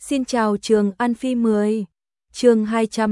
Xin chào Trường An Phi 10, chương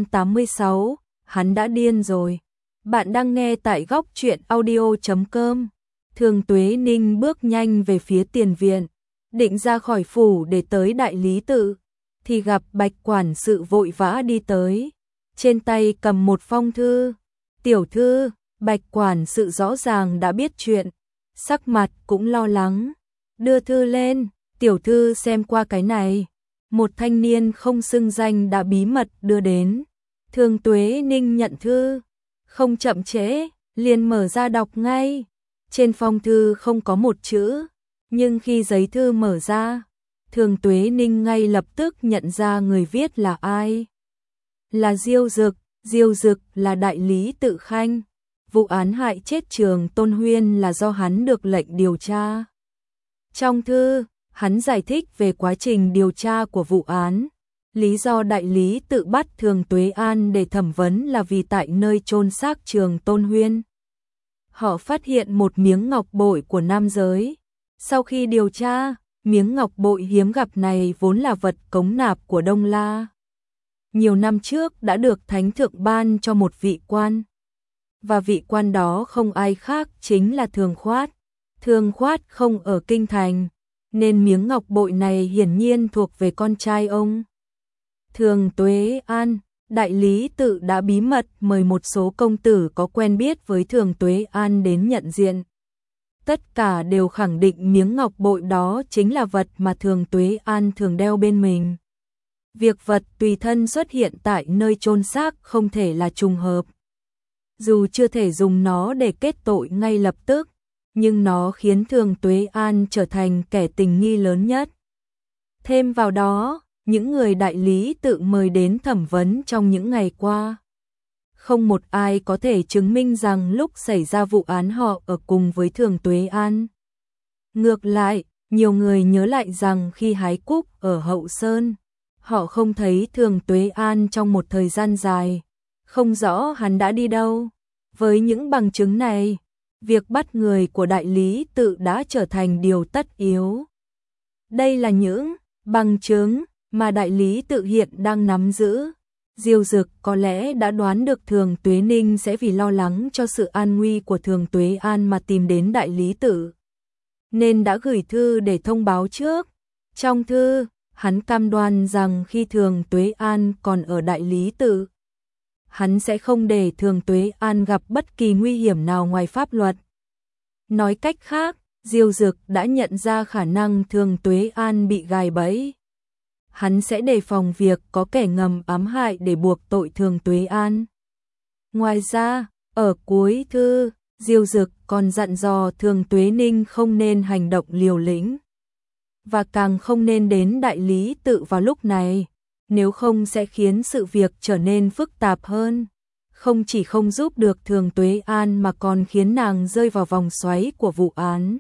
286, hắn đã điên rồi. Bạn đang nghe tại góc truyện audio.com. Thường Tuế Ninh bước nhanh về phía tiền viện, định ra khỏi phủ để tới đại lý tự, thì gặp Bạch quản sự vội vã đi tới, trên tay cầm một phong thư. Tiểu thư, Bạch quản sự rõ ràng đã biết chuyện, sắc mặt cũng lo lắng. Đưa thư lên, tiểu thư xem qua cái này. Một thanh niên không xưng danh đã bí mật đưa đến. Thường Tuế Ninh nhận thư, không chậm trễ, liền mở ra đọc ngay. Trên phong thư không có một chữ, nhưng khi giấy thư mở ra, Thường Tuế Ninh ngay lập tức nhận ra người viết là ai. Là Diêu Dực. Diêu Dực là đại lý tự Khanh. Vụ án hại chết Trường Tôn Huyên là do hắn được lệnh điều tra. Trong thư, hắn giải thích về quá trình điều tra của vụ án. Lý do đại lý tự bắt Thường Tuế An để thẩm vấn là vì tại nơi chôn xác Trường Tôn Huyên, họ phát hiện một miếng ngọc bội của nam giới. Sau khi điều tra, miếng ngọc bội hiếm gặp này vốn là vật cống nạp của Đông La. Nhiều năm trước đã được Thánh Thượng ban cho một vị quan. Và vị quan đó không ai khác chính là Thường Khoát. Thường Khoát không ở Kinh Thành, nên miếng ngọc bội này hiển nhiên thuộc về con trai ông. Thường Tuế An, đại lý tự đã bí mật mời một số công tử có quen biết với Thường Tuế An đến nhận diện. Tất cả đều khẳng định miếng ngọc bội đó chính là vật mà Thường Tuế An thường đeo bên mình. Việc vật tùy thân xuất hiện tại nơi chôn xác không thể là trùng hợp. Dù chưa thể dùng nó để kết tội ngay lập tức, nhưng nó khiến Thường Tuế An trở thành kẻ tình nghi lớn nhất. Thêm vào đó, những người đại lý tự mời đến thẩm vấn trong những ngày qua, không một ai có thể chứng minh rằng lúc xảy ra vụ án họ ở cùng với Thường Tuế An. Ngược lại, nhiều người nhớ lại rằng khi hái cúc ở Hậu Sơn, họ không thấy Thường Tuế An trong một thời gian dài, không rõ hắn đã đi đâu. Với những bằng chứng này, việc bắt người của đại lý tự đã trở thành điều tất yếu. Đây là những bằng chứng mà đại lý tự hiện đang nắm giữ. Diêu Dực có lẽ đã đoán được Thường Tuế Ninh sẽ vì lo lắng cho sự an nguy của Thường Tuế An mà tìm đến đại lý tự, nên đã gửi thư để thông báo trước. Trong thư, hắn cam đoan rằng khi Thường Tuế An còn ở đại lý tự, hắn sẽ không để Thường Tuế An gặp bất kỳ nguy hiểm nào ngoài pháp luật. Nói cách khác, Diêu Dực đã nhận ra khả năng Thường Tuế An bị gài bẫy. Hắn sẽ đề phòng việc có kẻ ngầm ám hại để buộc tội Thường Tuế An. Ngoài ra, ở cuối thư, Diêu Dực còn dặn dò Thường Tuế Ninh không nên hành động liều lĩnh, và càng không nên đến đại lý tự vào lúc này, nếu không sẽ khiến sự việc trở nên phức tạp hơn. Không chỉ không giúp được Thường Tuế An mà còn khiến nàng rơi vào vòng xoáy của vụ án.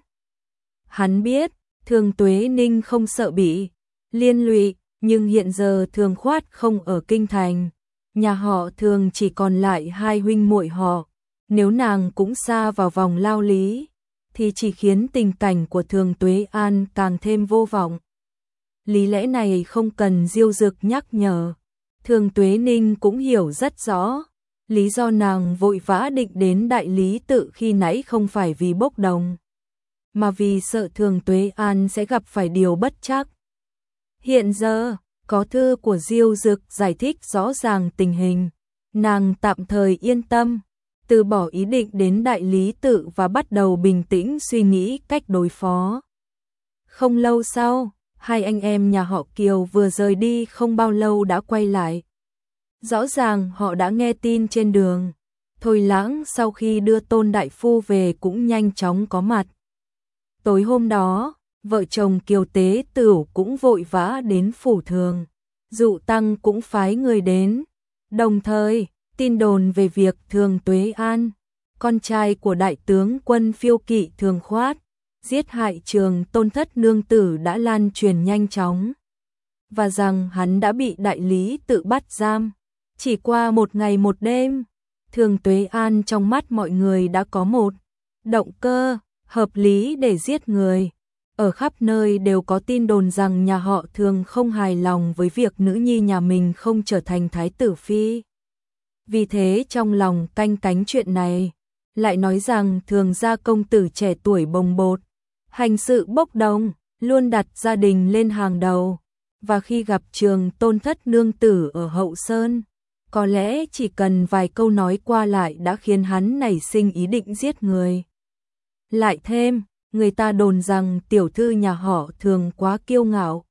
Hắn biết, Thường Tuế Ninh không sợ bị liên lụy, nhưng hiện giờ Thường Khoát không ở Kinh Thành, nhà họ Thường chỉ còn lại hai huynh muội họ. Nếu nàng cũng sa vào vòng lao lý, thì chỉ khiến tình cảnh của Thường Tuế An càng thêm vô vọng. Lý lẽ này không cần Diêu Dực nhắc nhở, Thường Tuế Ninh cũng hiểu rất rõ. Lý do nàng vội vã định đến đại lý tự khi nãy không phải vì bốc đồng, mà vì sợ Thường Tuế An sẽ gặp phải điều bất trắc. Hiện giờ, có thư của Diêu Dực giải thích rõ ràng tình hình, nàng tạm thời yên tâm, từ bỏ ý định đến đại lý tự và bắt đầu bình tĩnh suy nghĩ cách đối phó. Không lâu sau, hai anh em nhà họ Kiều vừa rời đi không bao lâu đã quay lại. Rõ ràng họ đã nghe tin trên đường. Thôi Lãng sau khi đưa Tôn đại phu về cũng nhanh chóng có mặt. Tối hôm đó, vợ chồng Kiều Tế Tửu cũng vội vã đến phủ Thường. Dụ Tăng cũng phái người đến. Đồng thời, tin đồn về việc Thường Tuế An, con trai của đại tướng quân Phiêu Kỵ Thường Khoát, giết hại Trường Tôn thất nương tử đã lan truyền nhanh chóng, và rằng hắn đã bị đại lý tự bắt giam. Chỉ qua một ngày một đêm, Thường Tuế An trong mắt mọi người đã có một động cơ hợp lý để giết người. ở khắp nơi đều có tin đồn rằng nhà họ Thường không hài lòng với việc nữ nhi nhà mình không trở thành thái tử phi. Vì thế trong lòng canh cánh chuyện này, lại nói rằng Thường gia công tử trẻ tuổi bồng bột, hành sự bốc đồng, luôn đặt gia đình lên hàng đầu, và khi gặp Trường Tôn thất nương tử ở Hậu Sơn, có lẽ chỉ cần vài câu nói qua lại đã khiến hắn nảy sinh ý định giết người. Lại thêm, người ta đồn rằng tiểu thư nhà họ Thường quá kiêu ngạo,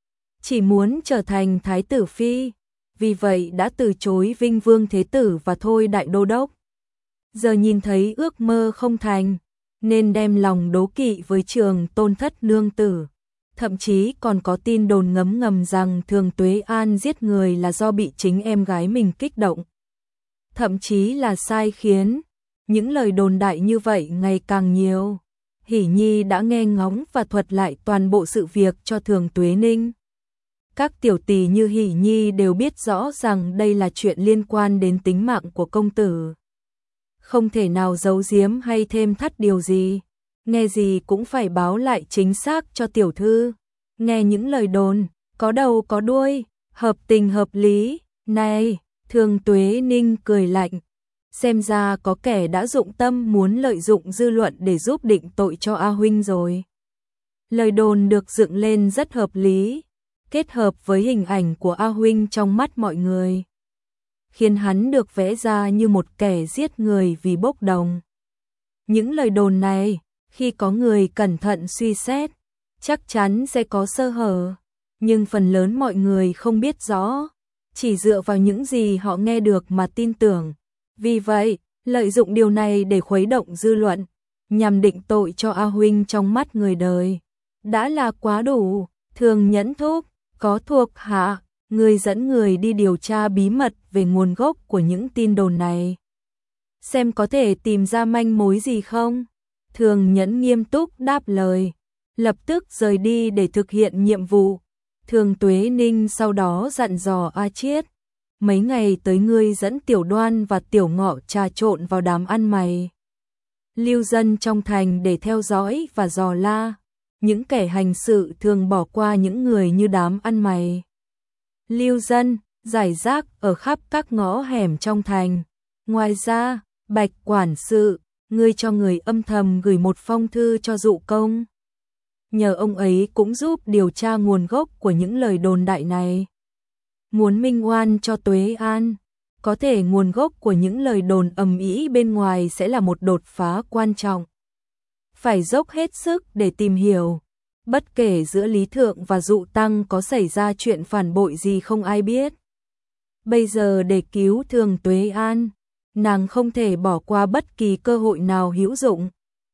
chỉ muốn trở thành thái tử phi, vì vậy đã từ chối Vinh Vương Thế Tử và Thôi Đại Đô Đốc. Giờ nhìn thấy ước mơ không thành, nên đem lòng đố kỵ với Trường Tôn thất nương tử. Thậm chí còn có tin đồn ngấm ngầm rằng Thường Tuế An giết người là do bị chính em gái mình kích động. Thậm chí là sai khiến. Những lời đồn đại như vậy ngày càng nhiều. Hỷ Nhi đã nghe ngóng và thuật lại toàn bộ sự việc cho Thường Tuế Ninh. Các tiểu tỳ như Hỷ Nhi đều biết rõ rằng đây là chuyện liên quan đến tính mạng của công tử. Không thể nào giấu giếm hay thêm thắt điều gì. Nghe gì cũng phải báo lại chính xác cho tiểu thư. Nghe những lời đồn, có đầu có đuôi, hợp tình hợp lý. Này, Thường Tuế Ninh cười lạnh. Xem ra có kẻ đã dụng tâm muốn lợi dụng dư luận để giúp định tội cho A Huynh rồi. Lời đồn được dựng lên rất hợp lý, kết hợp với hình ảnh của A Huynh trong mắt mọi người, khiến hắn được vẽ ra như một kẻ giết người vì bốc đồng. Những lời đồn này, khi có người cẩn thận suy xét, chắc chắn sẽ có sơ hở, nhưng phần lớn mọi người không biết rõ, chỉ dựa vào những gì họ nghe được mà tin tưởng. Vì vậy, lợi dụng điều này để khuấy động dư luận, nhằm định tội cho A Huynh trong mắt người đời, đã là quá đủ. Thường Nhẫn thúc, có thuộc hạ, người dẫn người đi điều tra bí mật về nguồn gốc của những tin đồn này. Xem có thể tìm ra manh mối gì không? Thường Nhẫn nghiêm túc đáp lời, lập tức rời đi để thực hiện nhiệm vụ. Thường Tuế Ninh sau đó dặn dò A Chiết, mấy ngày tới ngươi dẫn Tiểu Đoan và Tiểu Ngọ trà trộn vào đám ăn mày. Lưu dân trong thành để theo dõi và dò la, những kẻ hành sự thường bỏ qua những người như đám ăn mày. Lưu dân, rải rác ở khắp các ngõ hẻm trong thành. Ngoài ra, Bạch quản sự, ngươi cho người âm thầm gửi một phong thư cho Dụ Công. Nhờ ông ấy cũng giúp điều tra nguồn gốc của những lời đồn đại này. Muốn minh oan cho Tuế An, có thể nguồn gốc của những lời đồn ầm ĩ bên ngoài sẽ là một đột phá quan trọng. Phải dốc hết sức để tìm hiểu, bất kể giữa Lý Thượng và Dụ Tăng có xảy ra chuyện phản bội gì không ai biết. Bây giờ để cứu Thường Tuế An, nàng không thể bỏ qua bất kỳ cơ hội nào hữu dụng.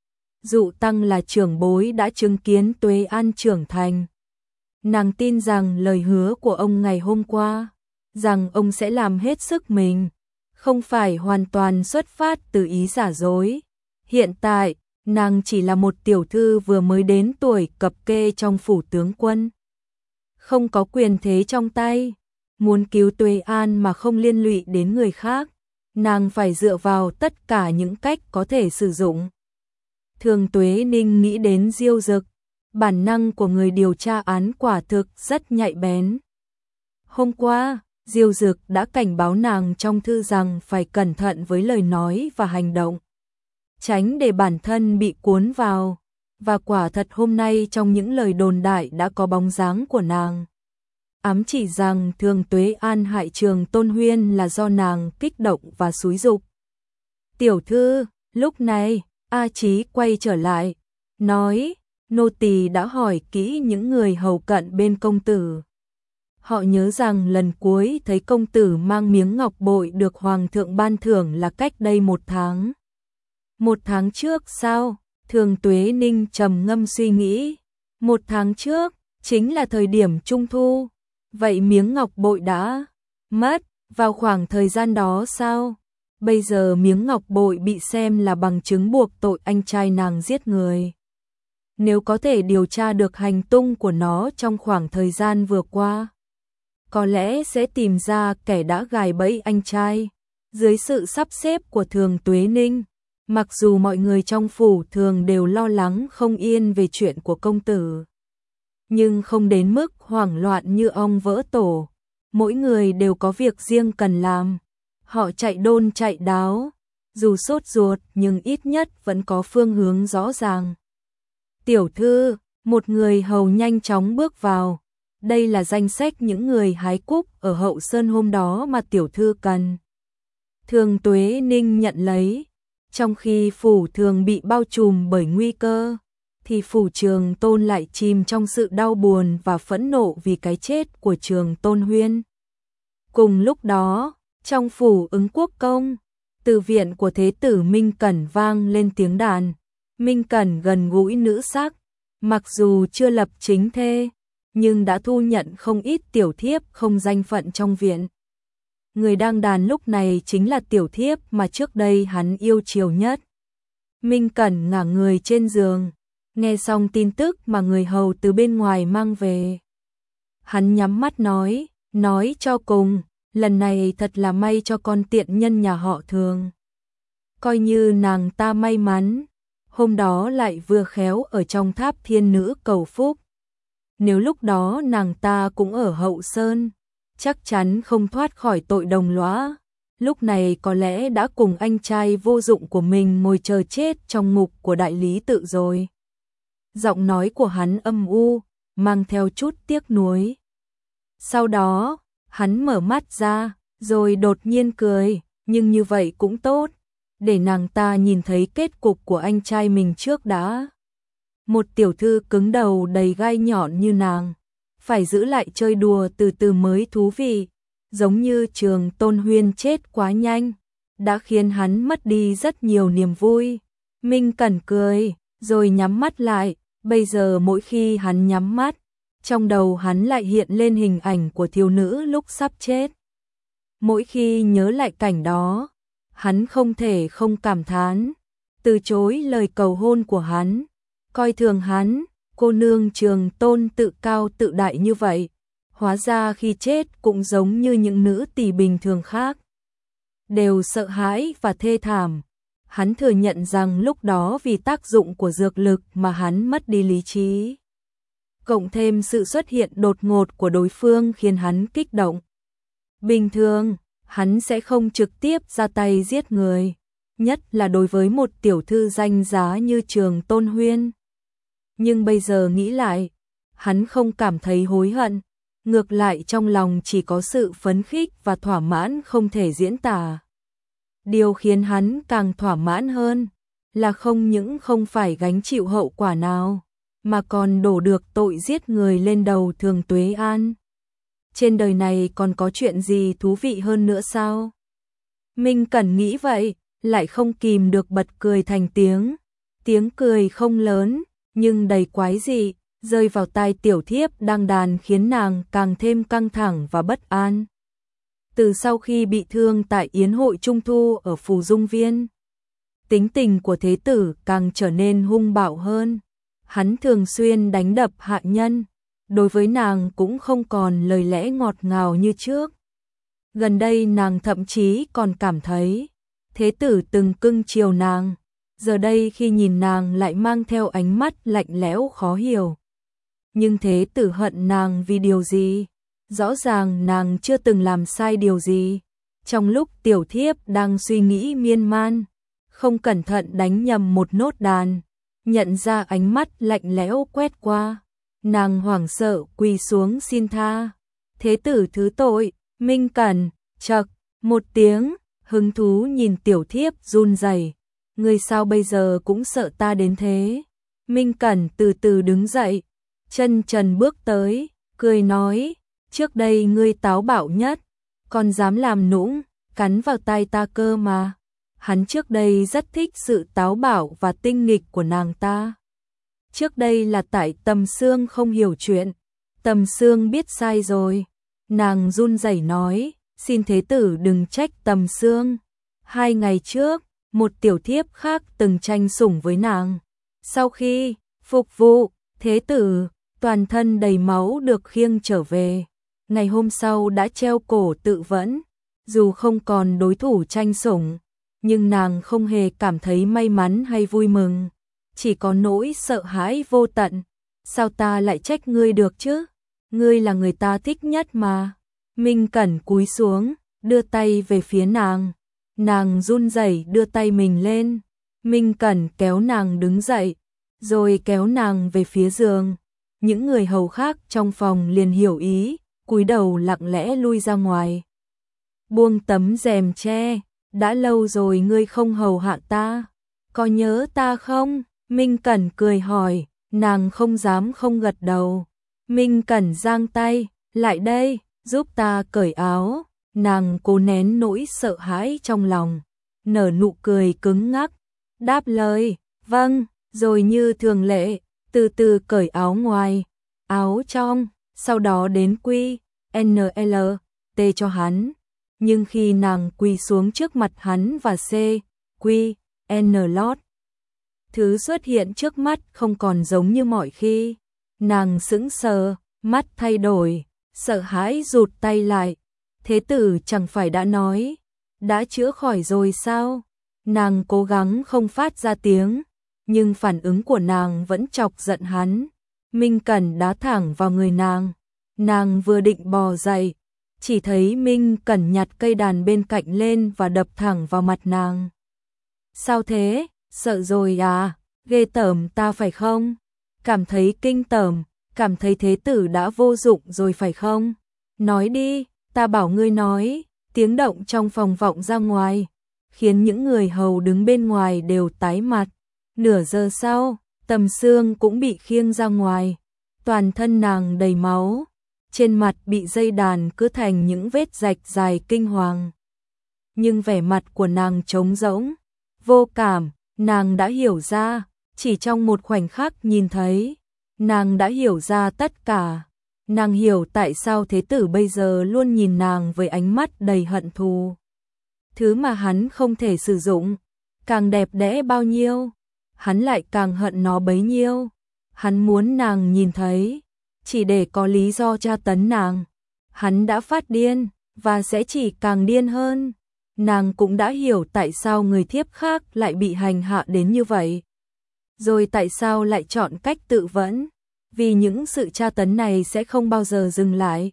Dụ Tăng là trưởng bối đã chứng kiến Tuế An trưởng thành. Nàng tin rằng lời hứa của ông ngày hôm qua, rằng ông sẽ làm hết sức mình, không phải hoàn toàn xuất phát từ ý giả dối. Hiện tại, nàng chỉ là một tiểu thư vừa mới đến tuổi cập kê trong phủ tướng quân. Không có quyền thế trong tay, muốn cứu Tuế An mà không liên lụy đến người khác, nàng phải dựa vào tất cả những cách có thể sử dụng. Thường Tuế Ninh nghĩ đến Diêu Dực, bản năng của người điều tra án quả thực rất nhạy bén. Hôm qua, Diêu Dực đã cảnh báo nàng trong thư rằng phải cẩn thận với lời nói và hành động, tránh để bản thân bị cuốn vào, và quả thật hôm nay trong những lời đồn đại đã có bóng dáng của nàng. Ám chỉ rằng Thường Tuế An hại Trường Tôn Huyên là do nàng kích động và xúi giục. Tiểu thư, lúc này, A Chí quay trở lại, nói, nô tỳ đã hỏi kỹ những người hầu cận bên công tử. Họ nhớ rằng lần cuối thấy công tử mang miếng ngọc bội được hoàng thượng ban thưởng là cách đây 1 tháng. 1 tháng trước sao? Thường Tuế Ninh trầm ngâm suy nghĩ. 1 tháng trước, chính là thời điểm trung thu. Vậy miếng ngọc bội đã mất vào khoảng thời gian đó sao? Bây giờ miếng ngọc bội bị xem là bằng chứng buộc tội anh trai nàng giết người. Nếu có thể điều tra được hành tung của nó trong khoảng thời gian vừa qua, có lẽ sẽ tìm ra kẻ đã gài bẫy anh trai. Dưới sự sắp xếp của Thường Tuế Ninh, Mặc dù mọi người trong phủ thường đều lo lắng không yên về chuyện của công tử, nhưng không đến mức hoảng loạn như ong vỡ tổ. Mỗi người đều có việc riêng cần làm. Họ chạy đôn chạy đáo, dù sốt ruột nhưng ít nhất vẫn có phương hướng rõ ràng. Tiểu thư, một người hầu nhanh chóng bước vào. Đây là danh sách những người hái cúc ở Hậu Sơn hôm đó mà tiểu thư cần. Thường Tuế Ninh nhận lấy. Trong khi phủ thường bị bao trùm bởi nguy cơ, thì phủ Trường Tôn lại chìm trong sự đau buồn và phẫn nộ vì cái chết của Trường Tôn Huyên. Cùng lúc đó, trong phủ Ứng Quốc Công, từ viện của Thế tử Minh Cẩn vang lên tiếng đàn. Minh Cẩn gần gũi nữ sắc, mặc dù chưa lập chính thê, nhưng đã thu nhận không ít tiểu thiếp không danh phận trong viện. Người đang đàn lúc này chính là tiểu thiếp mà trước đây hắn yêu chiều nhất. Minh Cẩn ngả người trên giường, nghe xong tin tức mà người hầu từ bên ngoài mang về. Hắn nhắm mắt nói cho cùng, lần này thật là may cho con tiện nhân nhà họ Thường. Coi như nàng ta may mắn, hôm đó lại vừa khéo ở trong tháp thiên nữ cầu phúc. Nếu lúc đó nàng ta cũng ở Hậu Sơn, chắc chắn không thoát khỏi tội đồng lõa. Lúc này có lẽ đã cùng anh trai vô dụng của mình ngồi chờ chết trong ngục của đại lý tự rồi. Giọng nói của hắn âm u, mang theo chút tiếc nuối. Sau đó, hắn mở mắt ra, rồi đột nhiên cười, nhưng như vậy cũng tốt, để nàng ta nhìn thấy kết cục của anh trai mình trước đã. Một tiểu thư cứng đầu đầy gai nhọn như nàng, phải giữ lại chơi đùa từ từ mới thú vị, giống như Trường Tôn Huyên chết quá nhanh, đã khiến hắn mất đi rất nhiều niềm vui. Minh Cẩn cười, rồi nhắm mắt lại, bây giờ mỗi khi hắn nhắm mắt, trong đầu hắn lại hiện lên hình ảnh của thiếu nữ lúc sắp chết. Mỗi khi nhớ lại cảnh đó, hắn không thể không cảm thán, từ chối lời cầu hôn của hắn, coi thường hắn, cô nương Trường Tôn tự cao tự đại như vậy, hóa ra khi chết cũng giống như những nữ tỳ bình thường khác, đều sợ hãi và thê thảm. Hắn thừa nhận rằng lúc đó vì tác dụng của dược lực mà hắn mất đi lý trí. Cộng thêm sự xuất hiện đột ngột của đối phương khiến hắn kích động. Bình thường, hắn sẽ không trực tiếp ra tay giết người, nhất là đối với một tiểu thư danh giá như Trường Tôn Huyên. Nhưng bây giờ nghĩ lại, hắn không cảm thấy hối hận, ngược lại trong lòng chỉ có sự phấn khích và thỏa mãn không thể diễn tả. Điều khiến hắn càng thỏa mãn hơn là không những không phải gánh chịu hậu quả nào, mà còn đổ được tội giết người lên đầu Thường Tuế An. Trên đời này còn có chuyện gì thú vị hơn nữa sao? Minh Cẩn nghĩ vậy, lại không kìm được bật cười thành tiếng. Tiếng cười không lớn, nhưng đầy quái dị, rơi vào tai tiểu thiếp đang đàn khiến nàng càng thêm căng thẳng và bất an. Từ sau khi bị thương tại yến hội trung thu ở Phù Dung Viên, tính tình của thế tử càng trở nên hung bạo hơn. Hắn thường xuyên đánh đập hạ nhân, đối với nàng cũng không còn lời lẽ ngọt ngào như trước. Gần đây nàng thậm chí còn cảm thấy thế tử từng cưng chiều nàng, giờ đây khi nhìn nàng lại mang theo ánh mắt lạnh lẽo khó hiểu. Nhưng thế tử hận nàng vì điều gì? Rõ ràng nàng chưa từng làm sai điều gì. Trong lúc tiểu thiếp đang suy nghĩ miên man, không cẩn thận đánh nhầm một nốt đàn, nhận ra ánh mắt lạnh lẽo quét qua, nàng hoảng sợ quỳ xuống xin tha. Thế tử thứ tội. Minh Cẩn chậc một tiếng, hứng thú nhìn tiểu thiếp run rẩy. Người sao bây giờ cũng sợ ta đến thế? Minh Cẩn từ từ đứng dậy, chân trần bước tới, cười nói, trước đây ngươi táo bạo nhất, còn dám làm nũng, cắn vào tai ta cơ mà. Hắn trước đây rất thích sự táo bạo và tinh nghịch của nàng ta. Trước đây là tại Tầm Xương không hiểu chuyện, Tầm Xương biết sai rồi. Nàng run rẩy nói, xin thế tử đừng trách Tầm Xương. 2 ngày trước, một tiểu thiếp khác từng tranh sủng với nàng. Sau khi phục vụ thế tử, toàn thân đầy máu được khiêng trở về. Ngày hôm sau đã treo cổ tự vẫn, dù không còn đối thủ tranh sủng, nhưng nàng không hề cảm thấy may mắn hay vui mừng, chỉ có nỗi sợ hãi vô tận. Sao ta lại trách ngươi được chứ? Ngươi là người ta thích nhất mà. Minh Cẩn cúi xuống, đưa tay về phía nàng. Nàng run rẩy đưa tay mình lên. Minh Cẩn kéo nàng đứng dậy, rồi kéo nàng về phía giường. Những người hầu khác trong phòng liền hiểu ý, cúi đầu lặng lẽ lui ra ngoài. Buông tấm rèm che, đã lâu rồi ngươi không hầu hạ ta, có nhớ ta không? Minh Cẩn cười hỏi, nàng không dám không gật đầu. Minh Cẩn giang tay, lại đây, giúp ta cởi áo. Nàng cố nén nỗi sợ hãi trong lòng, nở nụ cười cứng ngắc, đáp lời, vâng, rồi như thường lệ, từ từ cởi áo ngoài, áo trong, sau đó đến quy, NL, T cho hắn. Nhưng khi nàng quỳ xuống trước mặt hắn và C, quy, N lót, thứ xuất hiện trước mắt không còn giống như mọi khi. Nàng sững sờ, mắt thay đổi, sợ hãi rụt tay lại. Thế tử chẳng phải đã nói, đã chữa khỏi rồi sao? Nàng cố gắng không phát ra tiếng, nhưng phản ứng của nàng vẫn chọc giận hắn. Minh Cẩn đá thẳng vào người nàng. Nàng vừa định bò dậy, chỉ thấy Minh Cẩn nhặt cây đàn bên cạnh lên và đập thẳng vào mặt nàng. Sao thế? Sợ rồi à? Ghê tởm ta phải không? Cảm thấy kinh tởm, cảm thấy thế tử đã vô dụng rồi phải không? Nói đi, ta bảo ngươi nói. Tiếng động trong phòng vọng ra ngoài, khiến những người hầu đứng bên ngoài đều tái mặt. Nửa giờ sau, Tầm Xương cũng bị khiêng ra ngoài. Toàn thân nàng đầy máu, trên mặt bị dây đàn cứ thành những vết rạch dài kinh hoàng. Nhưng vẻ mặt của nàng trống rỗng, vô cảm. Nàng đã hiểu ra, chỉ trong một khoảnh khắc nhìn thấy, nàng đã hiểu ra tất cả. Nàng hiểu tại sao thế tử bây giờ luôn nhìn nàng với ánh mắt đầy hận thù. Thứ mà hắn không thể sử dụng, càng đẹp đẽ bao nhiêu, hắn lại càng hận nó bấy nhiêu. Hắn muốn nàng nhìn thấy, chỉ để có lý do tra tấn nàng. Hắn đã phát điên, và sẽ chỉ càng điên hơn. Nàng cũng đã hiểu tại sao người thiếp khác lại bị hành hạ đến như vậy. Rồi tại sao lại chọn cách tự vẫn. Vì những sự tra tấn này sẽ không bao giờ dừng lại.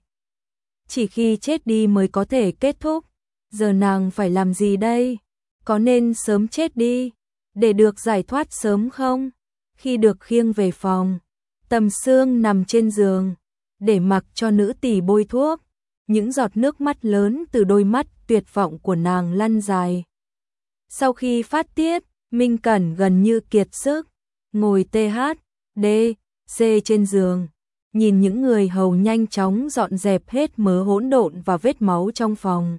Chỉ khi chết đi mới có thể kết thúc. Giờ nàng phải làm gì đây? Có nên sớm chết đi, để được giải thoát sớm không? Khi được khiêng về phòng, Tầm Xương nằm trên giường, để mặc cho nữ tỳ bôi thuốc. Những giọt nước mắt lớn từ đôi mắt tuyệt vọng của nàng lăn dài. Sau khi phát tiết, Minh Cẩn gần như kiệt sức, ngồi THD C trên giường, nhìn những người hầu nhanh chóng dọn dẹp hết mớ hỗn độn và vết máu trong phòng.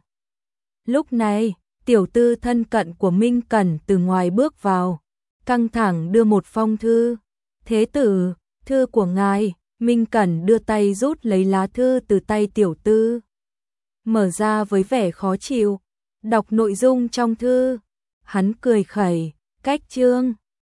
Lúc này, tiểu tư thân cận của Minh Cẩn từ ngoài bước vào, căng thẳng đưa một phong thư. Thế tử, thư của ngài. Minh Cẩn đưa tay rút lấy lá thư từ tay tiểu tư, mở ra với vẻ khó chịu, đọc nội dung trong thư. Hắn cười khẩy, cách chương.